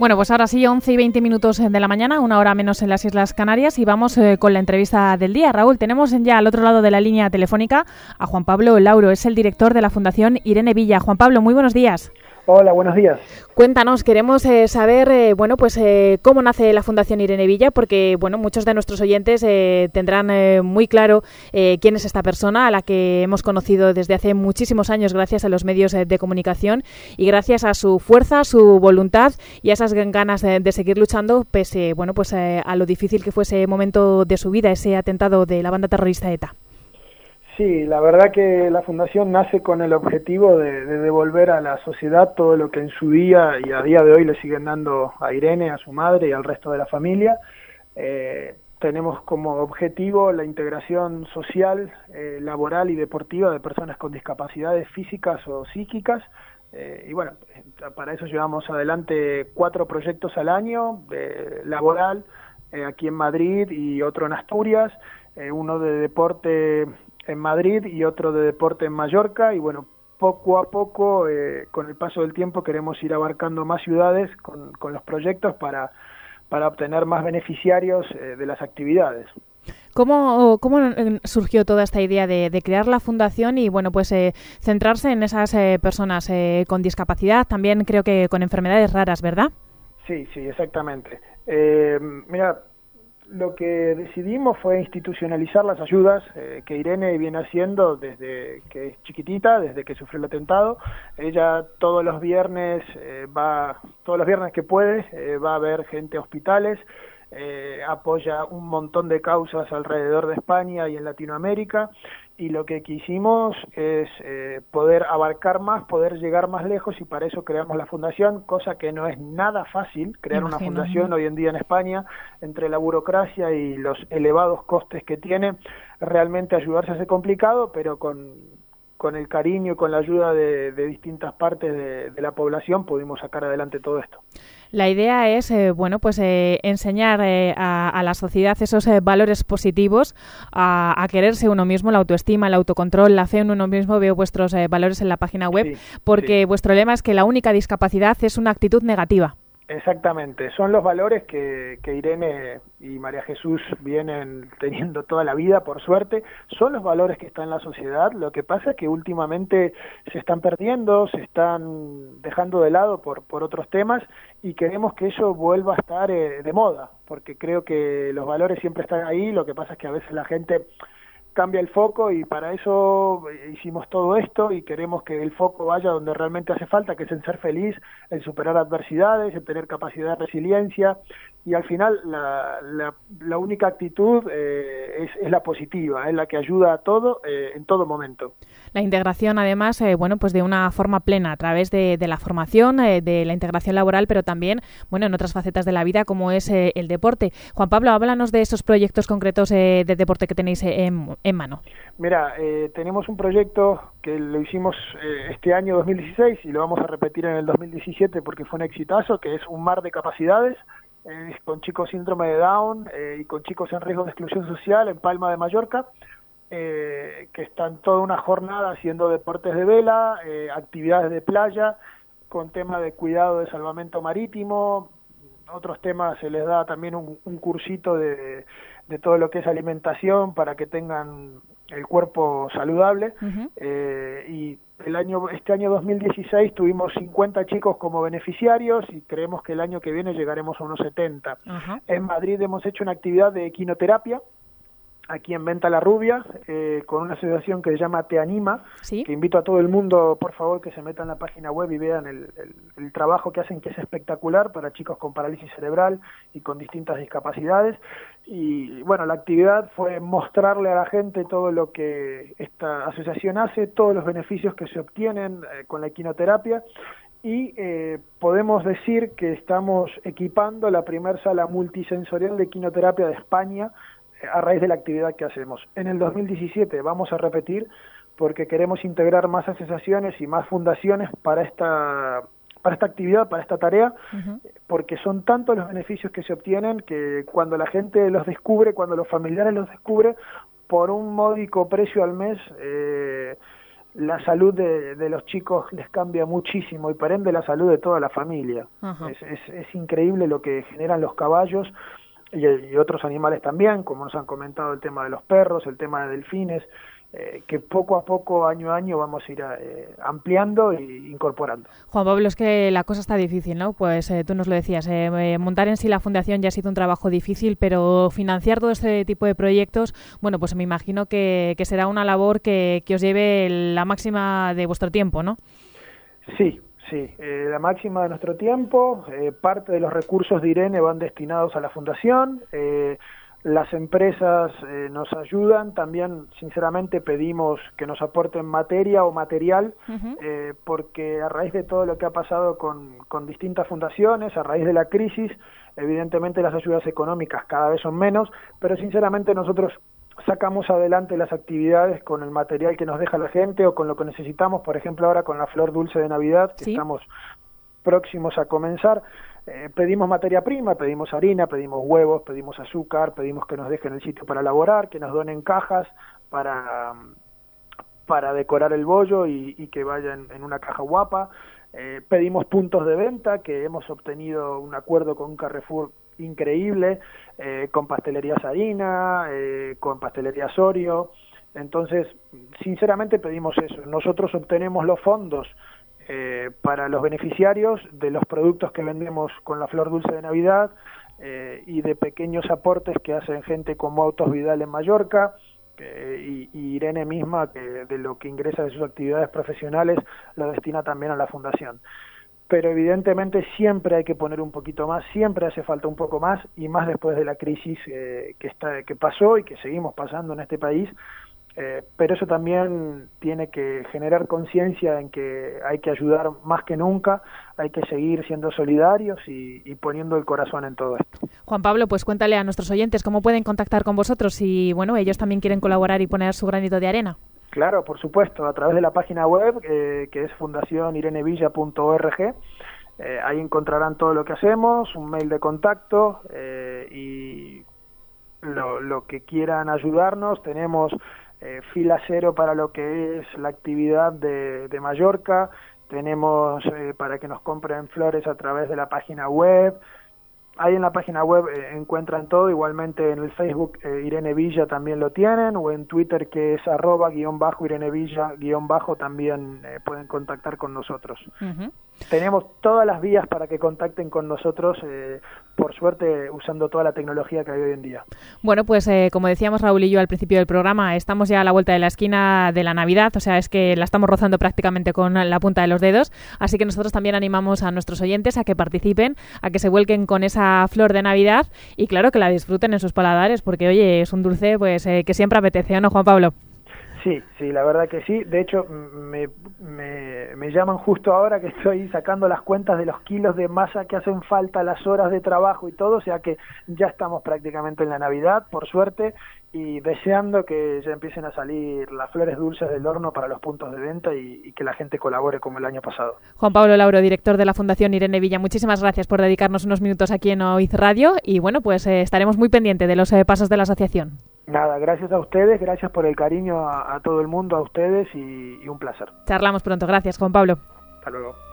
Bueno, pues ahora sí, 11 y 20 minutos de la mañana, una hora menos en las Islas Canarias, y vamos con la entrevista del día. Raúl, tenemos ya al otro lado de la línea telefónica a Juan Pablo Lauro, es el director de la Fundación Irene Villa. Juan Pablo, muy buenos días. Hola, buenos días. Cuéntanos, queremos saber, cómo nace la Fundación Irene Villa, porque, muchos de nuestros oyentes tendrán muy claro quién es esta persona a la que hemos conocido desde hace muchísimos años gracias a los medios de comunicación y gracias a su fuerza, su voluntad y a esas ganas de seguir luchando, pese, a lo difícil que fue ese momento de su vida, ese atentado de la banda terrorista ETA. Sí, la verdad que la Fundación nace con el objetivo de devolver a la sociedad todo lo que en su día y a día de hoy le siguen dando a Irene, a su madre y al resto de la familia. Tenemos como objetivo la integración social, laboral y deportiva de personas con discapacidades físicas o psíquicas. Para eso llevamos adelante 4 proyectos al año, laboral, aquí en Madrid y otro en Asturias, uno de deporte en Madrid y otro de deporte en Mallorca, y poco a poco, con el paso del tiempo, queremos ir abarcando más ciudades con los proyectos para obtener más beneficiarios de las actividades. ¿Cómo surgió toda esta idea de crear la fundación y centrarse en esas personas con discapacidad, también creo que con enfermedades raras, ¿verdad? Sí, exactamente. Lo que decidimos fue institucionalizar las ayudas que Irene viene haciendo desde que es chiquitita, desde que sufrió el atentado. Ella todos los viernes que puede, va a ver gente a hospitales, apoya un montón de causas alrededor de España y en Latinoamérica, y lo que quisimos es poder abarcar más, poder llegar más lejos, y para eso creamos la fundación, cosa que no es nada fácil, crear una fundación hoy en día en España, entre la burocracia y los elevados costes que tiene, realmente ayudar se hace complicado, pero con el cariño y con la ayuda de distintas partes de la población pudimos sacar adelante todo esto. La idea es, enseñar a la sociedad esos valores positivos, a quererse uno mismo, la autoestima, el autocontrol, la fe en uno mismo. Veo vuestros valores en la página web, porque vuestro lema es que la única discapacidad es una actitud negativa. Exactamente, son los valores que Irene y María Jesús vienen teniendo toda la vida, por suerte, son los valores que están en la sociedad. Lo que pasa es que últimamente se están perdiendo, se están dejando de lado por otros temas, y queremos que eso vuelva a estar de moda, porque creo que los valores siempre están ahí. Lo que pasa es que a veces la gente cambia el foco, y para eso hicimos todo esto, y queremos que el foco vaya donde realmente hace falta, que es en ser feliz, en superar adversidades, en tener capacidad de resiliencia, y al final la única actitud es la positiva, es la que ayuda a todo en todo momento. La integración, además, de una forma plena a través de la formación, de la integración laboral, pero también, en otras facetas de la vida, como es el deporte. Juan Pablo, háblanos de esos proyectos concretos de deporte que tenéis en mano. Mira, tenemos un proyecto que lo hicimos este año 2016 y lo vamos a repetir en el 2017 porque fue un exitazo, que es un mar de capacidades, con chicos síndrome de Down y con chicos en riesgo de exclusión social en Palma de Mallorca, que están toda una jornada haciendo deportes de vela, actividades de playa, con tema de cuidado de salvamento marítimo. Otros temas se les da también un cursito de todo lo que es alimentación para que tengan el cuerpo saludable. Y este año 2016 tuvimos 50 chicos como beneficiarios, y creemos que el año que viene llegaremos a unos 70. En Madrid hemos hecho una actividad de equinoterapia aquí en Venta la Rubia, con una asociación que se llama Te Anima, ¿sí? Que invito a todo el mundo, por favor, que se metan en la página web y vean el trabajo que hacen, que es espectacular, para chicos con parálisis cerebral y con distintas discapacidades. Y la actividad fue mostrarle a la gente todo lo que esta asociación hace, todos los beneficios que se obtienen con la equinoterapia, y podemos decir que estamos equipando la primer sala multisensorial de equinoterapia de España, a raíz de la actividad que hacemos. En el 2017 vamos a repetir, porque queremos integrar más asociaciones y más fundaciones para esta actividad, para esta tarea, porque son tantos los beneficios que se obtienen que cuando la gente los descubre, cuando los familiares los descubren, por un módico precio al mes, la salud de los chicos les cambia muchísimo y por ende la salud de toda la familia. Es increíble lo que generan los caballos y otros animales también, como nos han comentado el tema de los perros, el tema de delfines, que poco a poco, año a año, vamos a ir ampliando e incorporando. Juan Pablo, es que la cosa está difícil, ¿no? Pues tú nos lo decías, montar en sí la fundación ya ha sido un trabajo difícil, pero financiar todo este tipo de proyectos, bueno, pues me imagino que será una labor que os lleve la máxima de vuestro tiempo, ¿no? Sí, la máxima de nuestro tiempo. Parte de los recursos de Irene van destinados a la fundación. Las empresas nos ayudan, también sinceramente pedimos que nos aporten materia o material, porque a raíz de todo lo que ha pasado con distintas fundaciones, a raíz de la crisis, evidentemente las ayudas económicas cada vez son menos, pero sinceramente nosotros sacamos adelante las actividades con el material que nos deja la gente o con lo que necesitamos, por ejemplo ahora con la flor dulce de Navidad, que estamos próximos a comenzar. Pedimos materia prima, pedimos harina, pedimos huevos, pedimos azúcar, pedimos que nos dejen el sitio para elaborar, que nos donen cajas para decorar el bollo y que vayan en una caja guapa. Pedimos puntos de venta, que hemos obtenido un acuerdo con un Carrefour increíble, con Pastelería Sarina, con Pastelería Sorio. Entonces, sinceramente pedimos eso. Nosotros obtenemos los fondos para los beneficiarios de los productos que vendemos con la flor dulce de Navidad y de pequeños aportes que hacen gente como Autos Vidal en Mallorca y Irene misma, que de lo que ingresa de sus actividades profesionales lo destina también a la fundación. Pero evidentemente siempre hay que poner un poquito más, siempre hace falta un poco más, y más después de la crisis que pasó y que seguimos pasando en este país. Pero eso también tiene que generar conciencia en que hay que ayudar más que nunca, hay que seguir siendo solidarios y poniendo el corazón en todo esto. Juan Pablo, pues cuéntale a nuestros oyentes cómo pueden contactar con vosotros si, bueno, ellos también quieren colaborar y poner su granito de arena. Claro, por supuesto, a través de la página web que es fundacionirenevilla.org. Ahí encontrarán todo lo que hacemos, un mail de contacto y lo que quieran ayudarnos. Tenemos fila cero para lo que es la actividad de Mallorca, tenemos para que nos compren flores a través de la página web. Ahí en la página web encuentran todo, igualmente en el Facebook Irene Villa también lo tienen, o en Twitter que es @_Irene Villa_ también pueden contactar con nosotros. Tenemos todas las vías para que contacten con nosotros, por suerte usando toda la tecnología que hay hoy en día. Bueno, pues como decíamos Raúl y yo al principio del programa, estamos ya a la vuelta de la esquina de la Navidad, o sea, es que la estamos rozando prácticamente con la punta de los dedos, así que nosotros también animamos a nuestros oyentes a que participen, a que se vuelquen con esa flor de Navidad y claro, que la disfruten en sus paladares, porque oye, es un dulce pues que siempre apetece, ¿o no, Juan Pablo? Sí, la verdad que sí. De hecho, me llaman justo ahora que estoy sacando las cuentas de los kilos de masa que hacen falta, las horas de trabajo y todo, o sea que ya estamos prácticamente en la Navidad, por suerte, y deseando que ya empiecen a salir las flores dulces del horno para los puntos de venta y que la gente colabore como el año pasado. Juan Pablo Lauro, director de la Fundación Irene Villa, muchísimas gracias por dedicarnos unos minutos aquí en OIZ Radio y bueno, pues estaremos muy pendientes de los pasos de la asociación. Nada, gracias a ustedes, gracias por el cariño a todo el mundo, a ustedes y un placer. Charlamos pronto, gracias Juan Pablo. Hasta luego.